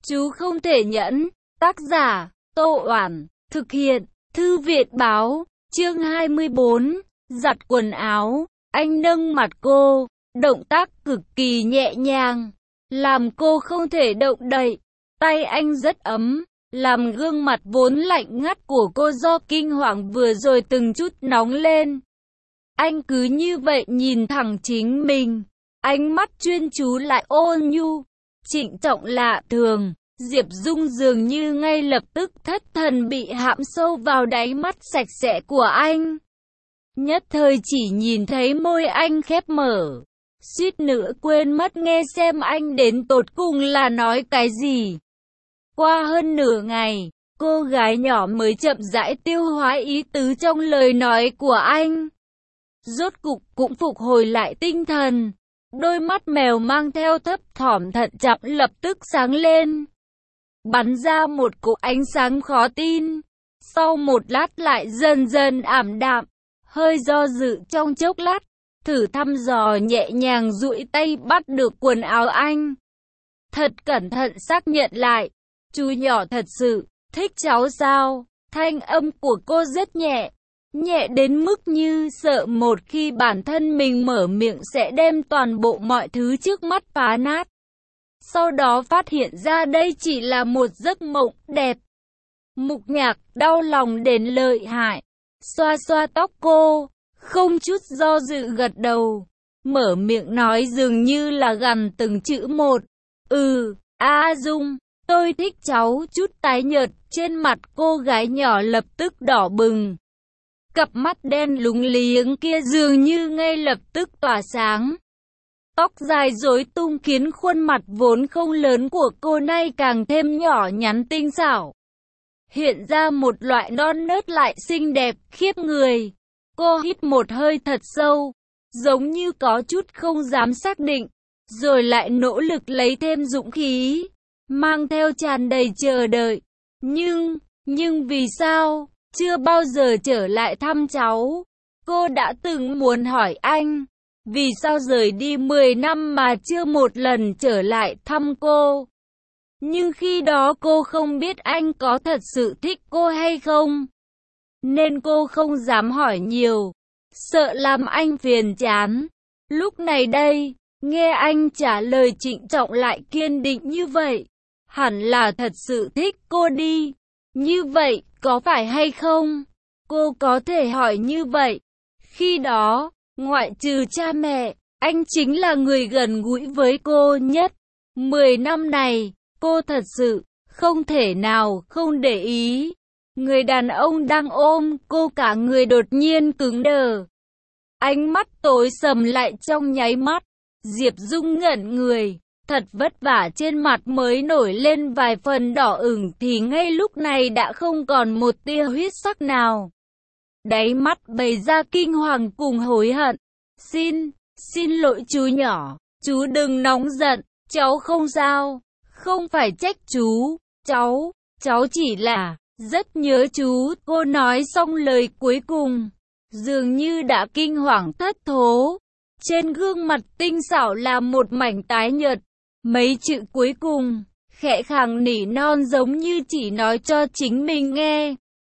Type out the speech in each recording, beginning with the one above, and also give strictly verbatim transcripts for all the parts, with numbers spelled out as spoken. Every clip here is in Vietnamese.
Chú không thể nhẫn. Tác giả, Tô Oản. Thực hiện, Thư viện báo. Chương hai mươi bốn. Giặt quần áo. Anh nâng mặt cô. Động tác cực kỳ nhẹ nhàng, làm cô không thể động đậy. Tay anh rất ấm, làm gương mặt vốn lạnh ngắt của cô do kinh hoàng vừa rồi từng chút nóng lên. Anh cứ như vậy nhìn thẳng chính mình, ánh mắt chuyên chú lại ôn nhu, trịnh trọng lạ thường. Diệp Dung dường như ngay lập tức thất thần bị hãm sâu vào đáy mắt sạch sẽ của anh. Nhất thời chỉ nhìn thấy môi anh khép mở, suýt nữa quên mất nghe xem anh đến tột cùng là nói cái gì. Qua hơn nửa ngày, cô gái nhỏ mới chậm rãi tiêu hóa ý tứ trong lời nói của anh. Rốt cục cũng phục hồi lại tinh thần, đôi mắt mèo mang theo thấp thỏm thận trọng lập tức sáng lên, bắn ra một cỗ ánh sáng khó tin. Sau một lát lại dần dần ảm đạm, hơi do dự trong chốc lát, thử thăm dò nhẹ nhàng duỗi tay bắt được quần áo anh. Thật cẩn thận xác nhận lại, chú nhỏ thật sự thích cháu sao? Thanh âm của cô rất nhẹ, nhẹ đến mức như sợ một khi bản thân mình mở miệng sẽ đem toàn bộ mọi thứ trước mắt phá nát. Sau đó phát hiện ra đây chỉ là một giấc mộng đẹp. Mục Nhạc đau lòng đến lợi hại, xoa xoa tóc cô, không chút do dự gật đầu, mở miệng nói dường như là gằn từng chữ một. Ừ, A Dung, tôi thích cháu. Chút tái nhợt trên mặt cô gái nhỏ lập tức đỏ bừng. Cặp mắt đen lúng liếng kia dường như ngay lập tức tỏa sáng. Tóc dài rối tung khiến khuôn mặt vốn không lớn của cô nay càng thêm nhỏ nhắn tinh xảo, hiện ra một loại non nớt lại xinh đẹp khiếp người. Cô hít một hơi thật sâu, giống như có chút không dám xác định, rồi lại nỗ lực lấy thêm dũng khí, mang theo tràn đầy chờ đợi. Nhưng, nhưng vì sao, chưa bao giờ trở lại thăm cháu? Cô đã từng muốn hỏi anh, vì sao rời đi mười năm mà chưa một lần trở lại thăm cô? Nhưng khi đó cô không biết anh có thật sự thích cô hay không, nên cô không dám hỏi nhiều, sợ làm anh phiền chán. Lúc này đây, nghe anh trả lời trịnh trọng lại kiên định như vậy, hẳn là thật sự thích cô đi. Như vậy, có phải hay không? Cô có thể hỏi như vậy. Khi đó, ngoại trừ cha mẹ, anh chính là người gần gũi với cô nhất. Mười năm này, cô thật sự không thể nào không để ý. Người đàn ông đang ôm cô cả người đột nhiên cứng đờ. Ánh mắt tối sầm lại trong nháy mắt. Diệp Dung ngẩn người, thật vất vả trên mặt mới nổi lên vài phần đỏ ửng thì ngay lúc này đã không còn một tia huyết sắc nào. Đáy mắt bày ra kinh hoàng cùng hối hận. Xin, xin lỗi chú nhỏ, chú đừng nóng giận, cháu không sao, không phải trách chú, cháu, cháu chỉ là rất nhớ chú. Cô nói xong lời cuối cùng, dường như đã kinh hoàng thất thố. Trên gương mặt tinh xảo là một mảnh tái nhợt, mấy chữ cuối cùng, khẽ khàng nỉ non giống như chỉ nói cho chính mình nghe.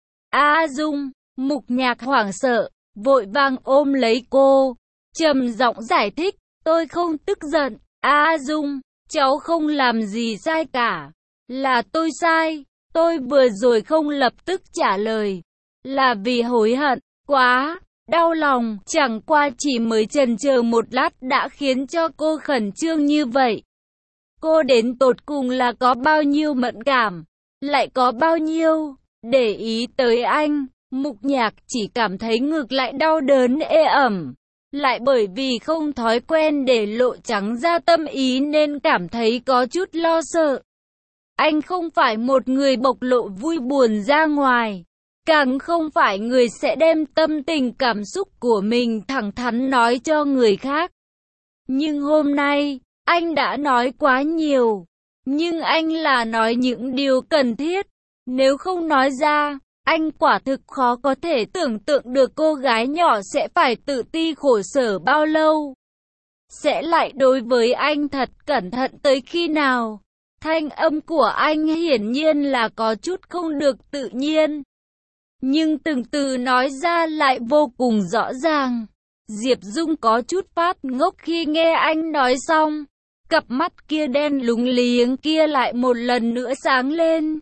A Dung, Mục Nhạc hoảng sợ, vội vàng ôm lấy cô, trầm giọng giải thích, tôi không tức giận, A Dung, cháu không làm gì sai cả, là tôi sai, tôi vừa rồi không lập tức trả lời, là vì hối hận, quá, đau lòng, chẳng qua chỉ mới chần chờ một lát đã khiến cho cô khẩn trương như vậy. Cô đến tột cùng là có bao nhiêu mẫn cảm, lại có bao nhiêu để ý tới anh. Mục Nhạc chỉ cảm thấy ngực lại đau đớn ê ẩm, lại bởi vì không thói quen để lộ trắng ra tâm ý nên cảm thấy có chút lo sợ. Anh không phải một người bộc lộ vui buồn ra ngoài, càng không phải người sẽ đem tâm tình cảm xúc của mình thẳng thắn nói cho người khác. Nhưng hôm nay, anh đã nói quá nhiều, nhưng anh là nói những điều cần thiết, nếu không nói ra, anh quả thực khó có thể tưởng tượng được cô gái nhỏ sẽ phải tự ti khổ sở bao lâu, sẽ lại đối với anh thật cẩn thận tới khi nào. Thanh âm của anh hiển nhiên là có chút không được tự nhiên, nhưng từng từ nói ra lại vô cùng rõ ràng. Diệp Dung có chút phát ngốc khi nghe anh nói xong. Cặp mắt kia đen lúng liếng kia lại một lần nữa sáng lên,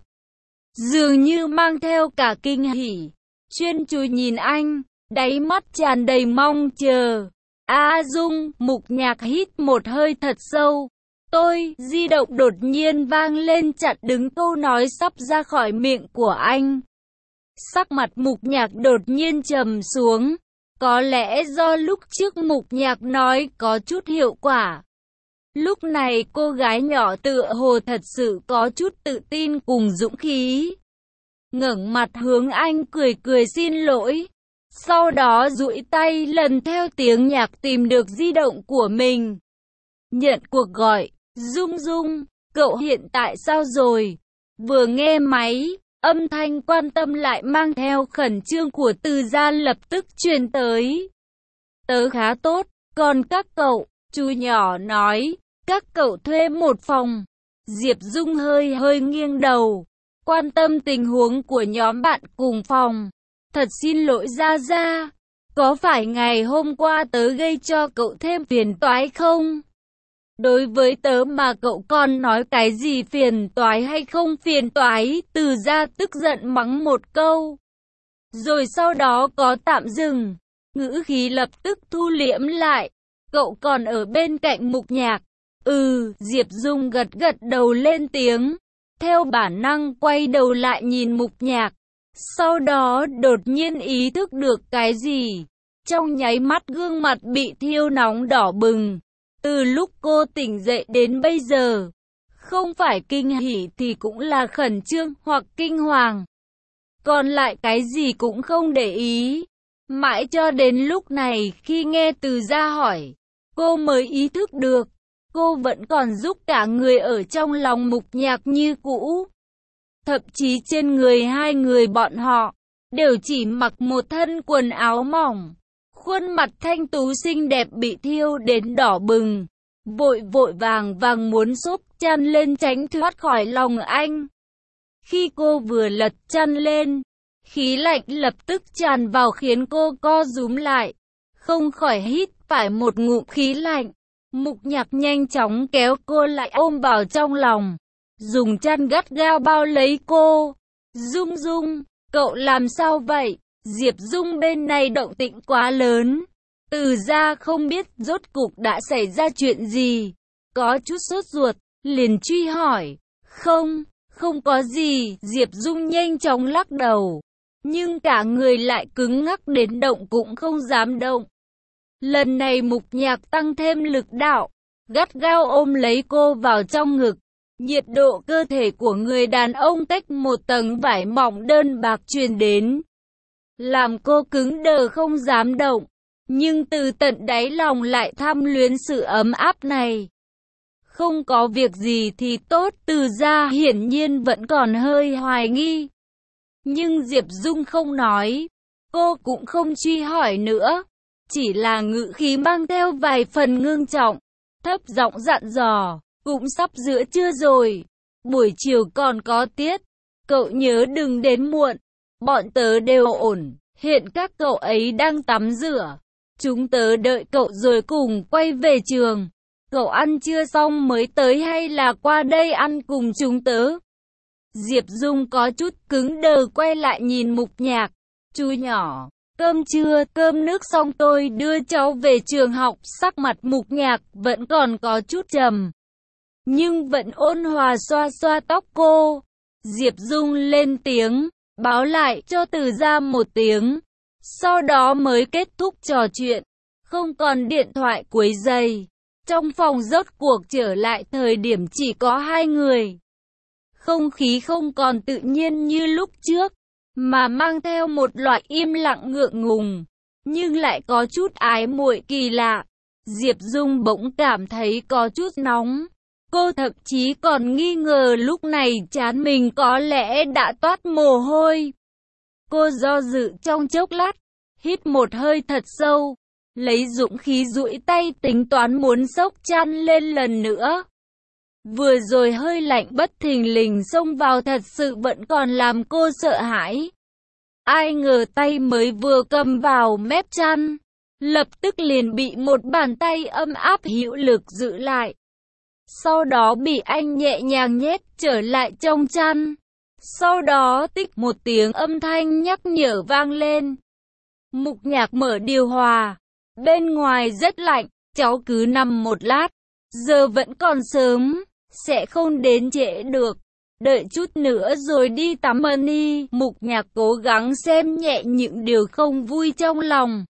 dường như mang theo cả kinh hỉ, chuyên chú nhìn anh, đáy mắt tràn đầy mong chờ. A Dung, Mục Nhạc hít một hơi thật sâu. Tôi, di động đột nhiên vang lên chặn đứng câu nói sắp ra khỏi miệng của anh. Sắc mặt Mục Nhạc đột nhiên trầm xuống. Có lẽ do lúc trước Mục Nhạc nói có chút hiệu quả. Lúc này cô gái nhỏ tựa hồ thật sự có chút tự tin cùng dũng khí. Ngẩng mặt hướng anh cười cười xin lỗi. Sau đó duỗi tay lần theo tiếng nhạc tìm được di động của mình. Nhận cuộc gọi. Dung Dung, cậu hiện tại sao rồi? Vừa nghe máy, âm thanh quan tâm lại mang theo khẩn trương của Từ Gia lập tức truyền tới. Tớ khá tốt, còn các cậu? Chú nhỏ nói. Các cậu thuê một phòng. Diệp Dung hơi hơi nghiêng đầu, quan tâm tình huống của nhóm bạn cùng phòng. Thật xin lỗi Gia Gia, có phải ngày hôm qua tớ gây cho cậu thêm phiền toái không? Đối với tớ mà cậu còn nói cái gì phiền toái hay không phiền toái, Từ Gia tức giận mắng một câu. Rồi sau đó có tạm dừng, ngữ khí lập tức thu liễm lại. Cậu còn ở bên cạnh Mục Nhạc. Ừ, Diệp Dung gật gật đầu lên tiếng, theo bản năng quay đầu lại nhìn Mục Nhạc. Sau đó đột nhiên ý thức được cái gì, trong nháy mắt gương mặt bị thiêu nóng đỏ bừng. Từ lúc cô tỉnh dậy đến bây giờ, không phải kinh hỉ thì cũng là khẩn trương hoặc kinh hoàng. Còn lại cái gì cũng không để ý. Mãi cho đến lúc này khi nghe Từ Gia hỏi, cô mới ý thức được. Cô vẫn còn giúp cả người ở trong lòng Mục Nhạc như cũ. Thậm chí trên người hai người bọn họ đều chỉ mặc một thân quần áo mỏng. Khuôn mặt thanh tú xinh đẹp bị thiêu đến đỏ bừng. Vội vội vàng vàng muốn xốp chăn lên tránh thoát khỏi lòng anh. Khi cô vừa lật chăn lên, khí lạnh lập tức tràn vào khiến cô co rúm lại. Không khỏi hít phải một ngụm khí lạnh. Mục Nhạc nhanh chóng kéo cô lại ôm vào trong lòng, dùng chăn gắt gao bao lấy cô. Dung Dung, cậu làm sao vậy? Diệp Dung bên này động tĩnh quá lớn. Từ Gia không biết rốt cục đã xảy ra chuyện gì, có chút sốt ruột, liền truy hỏi. Không, không có gì. Diệp Dung nhanh chóng lắc đầu, nhưng cả người lại cứng ngắc đến động cũng không dám động. Lần này Mục Nhạc tăng thêm lực đạo, gắt gao ôm lấy cô vào trong ngực. Nhiệt độ cơ thể của người đàn ông cách một tầng vải mỏng đơn bạc truyền đến, làm cô cứng đờ không dám động. Nhưng từ tận đáy lòng lại tham luyến sự ấm áp này. Không có việc gì thì tốt. Từ Gia hiển nhiên vẫn còn hơi hoài nghi. Nhưng Diệp Dung không nói, cô cũng không truy hỏi nữa. Chỉ là ngữ khí mang theo vài phần ngưng trọng, thấp giọng dặn dò, cũng sắp giữa trưa rồi, buổi chiều còn có tiết, cậu nhớ đừng đến muộn, bọn tớ đều ổn, hiện các cậu ấy đang tắm rửa, chúng tớ đợi cậu rồi cùng quay về trường, cậu ăn trưa xong mới tới hay là qua đây ăn cùng chúng tớ? Diệp Dung có chút cứng đờ quay lại nhìn Mục Nhạc, chú nhỏ. Cơm trưa, cơm nước xong tôi đưa cháu về trường học. Sắc mặt Mục Nhạc vẫn còn có chút trầm, nhưng vẫn ôn hòa xoa xoa tóc cô. Diệp Dung lên tiếng, báo lại cho Từ Gia một tiếng, sau đó mới kết thúc trò chuyện, không còn điện thoại quấy rầy. Trong phòng rốt cuộc trở lại thời điểm chỉ có hai người. Không khí không còn tự nhiên như lúc trước, mà mang theo một loại im lặng ngượng ngùng, nhưng lại có chút ái muội kỳ lạ. Diệp Dung bỗng cảm thấy có chút nóng. Cô thậm chí còn nghi ngờ lúc này trán mình có lẽ đã toát mồ hôi. Cô do dự trong chốc lát, hít một hơi thật sâu, lấy dũng khí duỗi tay tính toán muốn xốc chăn lên lần nữa. Vừa rồi hơi lạnh bất thình lình xông vào thật sự vẫn còn làm cô sợ hãi. Ai ngờ tay mới vừa cầm vào mép chăn, lập tức liền bị một bàn tay ấm áp hữu lực giữ lại. Sau đó bị anh nhẹ nhàng nhét trở lại trong chăn. Sau đó tích một tiếng âm thanh nhắc nhở vang lên. Mục Nhạc mở điều hòa. Bên ngoài rất lạnh, cháu cứ nằm một lát. Giờ vẫn còn sớm, sẽ không đến trễ được. Đợi chút nữa rồi đi tắm đi. Mục Nhạc cố gắng xem nhẹ những điều không vui trong lòng.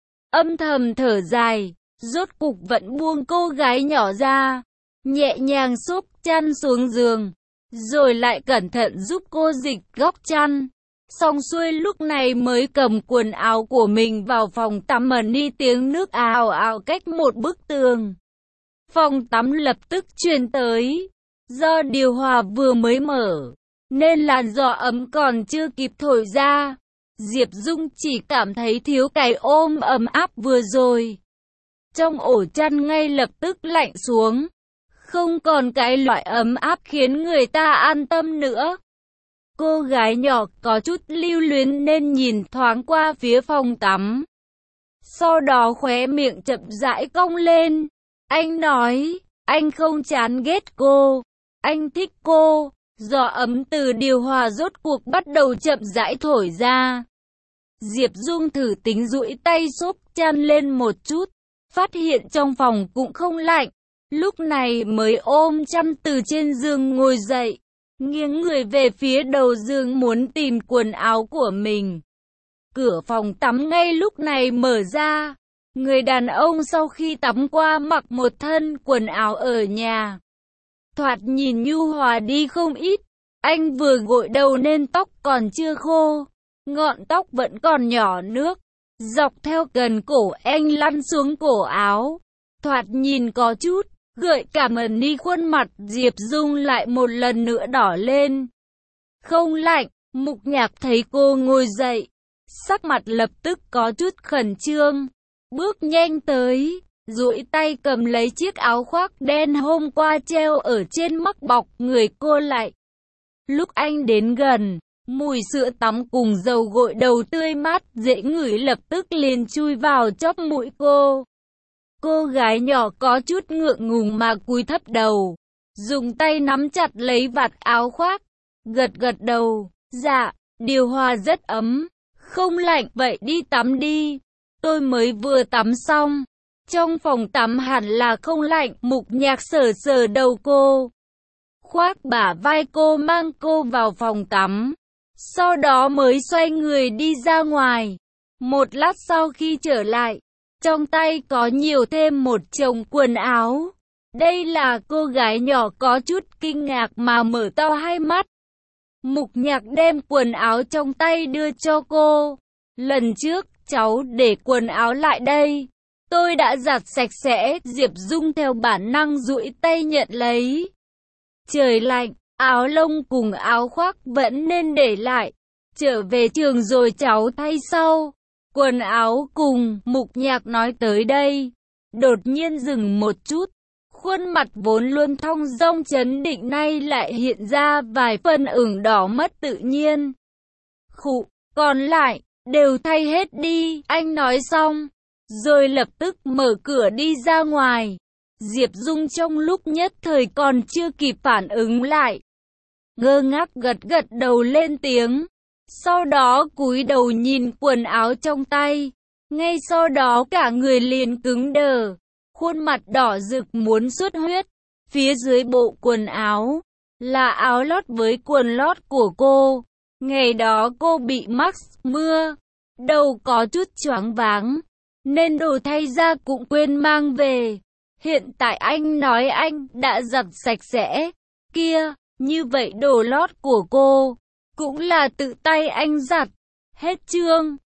Âm thầm thở dài, rốt cục vẫn buông cô gái nhỏ ra. Nhẹ nhàng xúc chăn xuống giường, rồi lại cẩn thận giúp cô dịch góc chăn. Xong xuôi lúc này mới cầm quần áo của mình vào phòng tắm đi. Tiếng nước ào ào cách một bức tường. Phòng tắm lập tức truyền tới. Do điều hòa vừa mới mở, nên làn gió ấm còn chưa kịp thổi ra. Diệp Dung chỉ cảm thấy thiếu cái ôm ấm áp vừa rồi. Trong ổ chăn ngay lập tức lạnh xuống. Không còn cái loại ấm áp khiến người ta an tâm nữa. Cô gái nhỏ có chút lưu luyến nên nhìn thoáng qua phía phòng tắm. Sau đó khóe miệng chậm rãi cong lên. Anh nói, anh không chán ghét cô. Anh thích cô. Gió ấm từ điều hòa rốt cuộc bắt đầu chậm rãi thổi ra. Diệp Dung thử tính duỗi tay xốc chăn lên một chút. Phát hiện trong phòng cũng không lạnh. Lúc này mới ôm chăn từ trên giường ngồi dậy. Nghiêng người về phía đầu giường muốn tìm quần áo của mình. Cửa phòng tắm ngay lúc này mở ra. Người đàn ông sau khi tắm qua mặc một thân quần áo ở nhà. Thoạt nhìn nhu hòa đi không ít. Anh vừa gội đầu nên tóc còn chưa khô. Ngọn tóc vẫn còn nhỏ nước. Dọc theo gần cổ anh lăn xuống cổ áo. Thoạt nhìn có chút gợi cảm ẩn đi. Khuôn mặt Diệp Dung lại một lần nữa đỏ lên. Không lạnh. Mục Nhạc thấy cô ngồi dậy, sắc mặt lập tức có chút khẩn trương. Bước nhanh tới, duỗi tay cầm lấy chiếc áo khoác đen hôm qua treo ở trên mắc bọc người cô lại. Lúc anh đến gần, mùi sữa tắm cùng dầu gội đầu tươi mát dễ ngửi lập tức liền chui vào chóp mũi cô. Cô gái nhỏ có chút ngượng ngùng mà cúi thấp đầu, dùng tay nắm chặt lấy vạt áo khoác, gật gật đầu. Dạ, điều hòa rất ấm, không lạnh vậy đi tắm đi. Tôi mới vừa tắm xong, trong phòng tắm hẳn là không lạnh. Mục Nhạc sờ sờ đầu cô, khoác bả vai cô mang cô vào phòng tắm. Sau đó mới xoay người đi ra ngoài. Một lát sau khi trở lại, trong tay có nhiều thêm một chồng quần áo. Đây là cô gái nhỏ có chút kinh ngạc mà mở to hai mắt. Mục Nhạc đem quần áo trong tay đưa cho cô. Lần trước, cháu để quần áo lại đây. Tôi đã giặt sạch sẽ. Diệp Dung theo bản năng duỗi tay nhận lấy. Trời lạnh, áo lông cùng áo khoác vẫn nên để lại. Trở về trường rồi cháu thay sau. Quần áo cùng, Mục Nhạc nói tới đây. Đột nhiên dừng một chút. Khuôn mặt vốn luôn thong dong chấn định nay lại hiện ra vài phần ửng đỏ mất tự nhiên. Khụ, còn lại, đều thay hết đi, anh nói xong. Rồi lập tức mở cửa đi ra ngoài. Diệp Dung trong lúc nhất thời còn chưa kịp phản ứng lại. Ngơ ngác gật gật đầu lên tiếng. Sau đó cúi đầu nhìn quần áo trong tay. Ngay sau đó cả người liền cứng đờ. Khuôn mặt đỏ rực muốn xuất huyết. Phía dưới bộ quần áo là áo lót với quần lót của cô. Ngày đó cô bị mắc mưa, đầu có chút choáng váng, nên đồ thay ra cũng quên mang về. Hiện tại anh nói anh đã giặt sạch sẽ. Kia, như vậy đồ lót của cô cũng là tự tay anh giặt. Hết chương.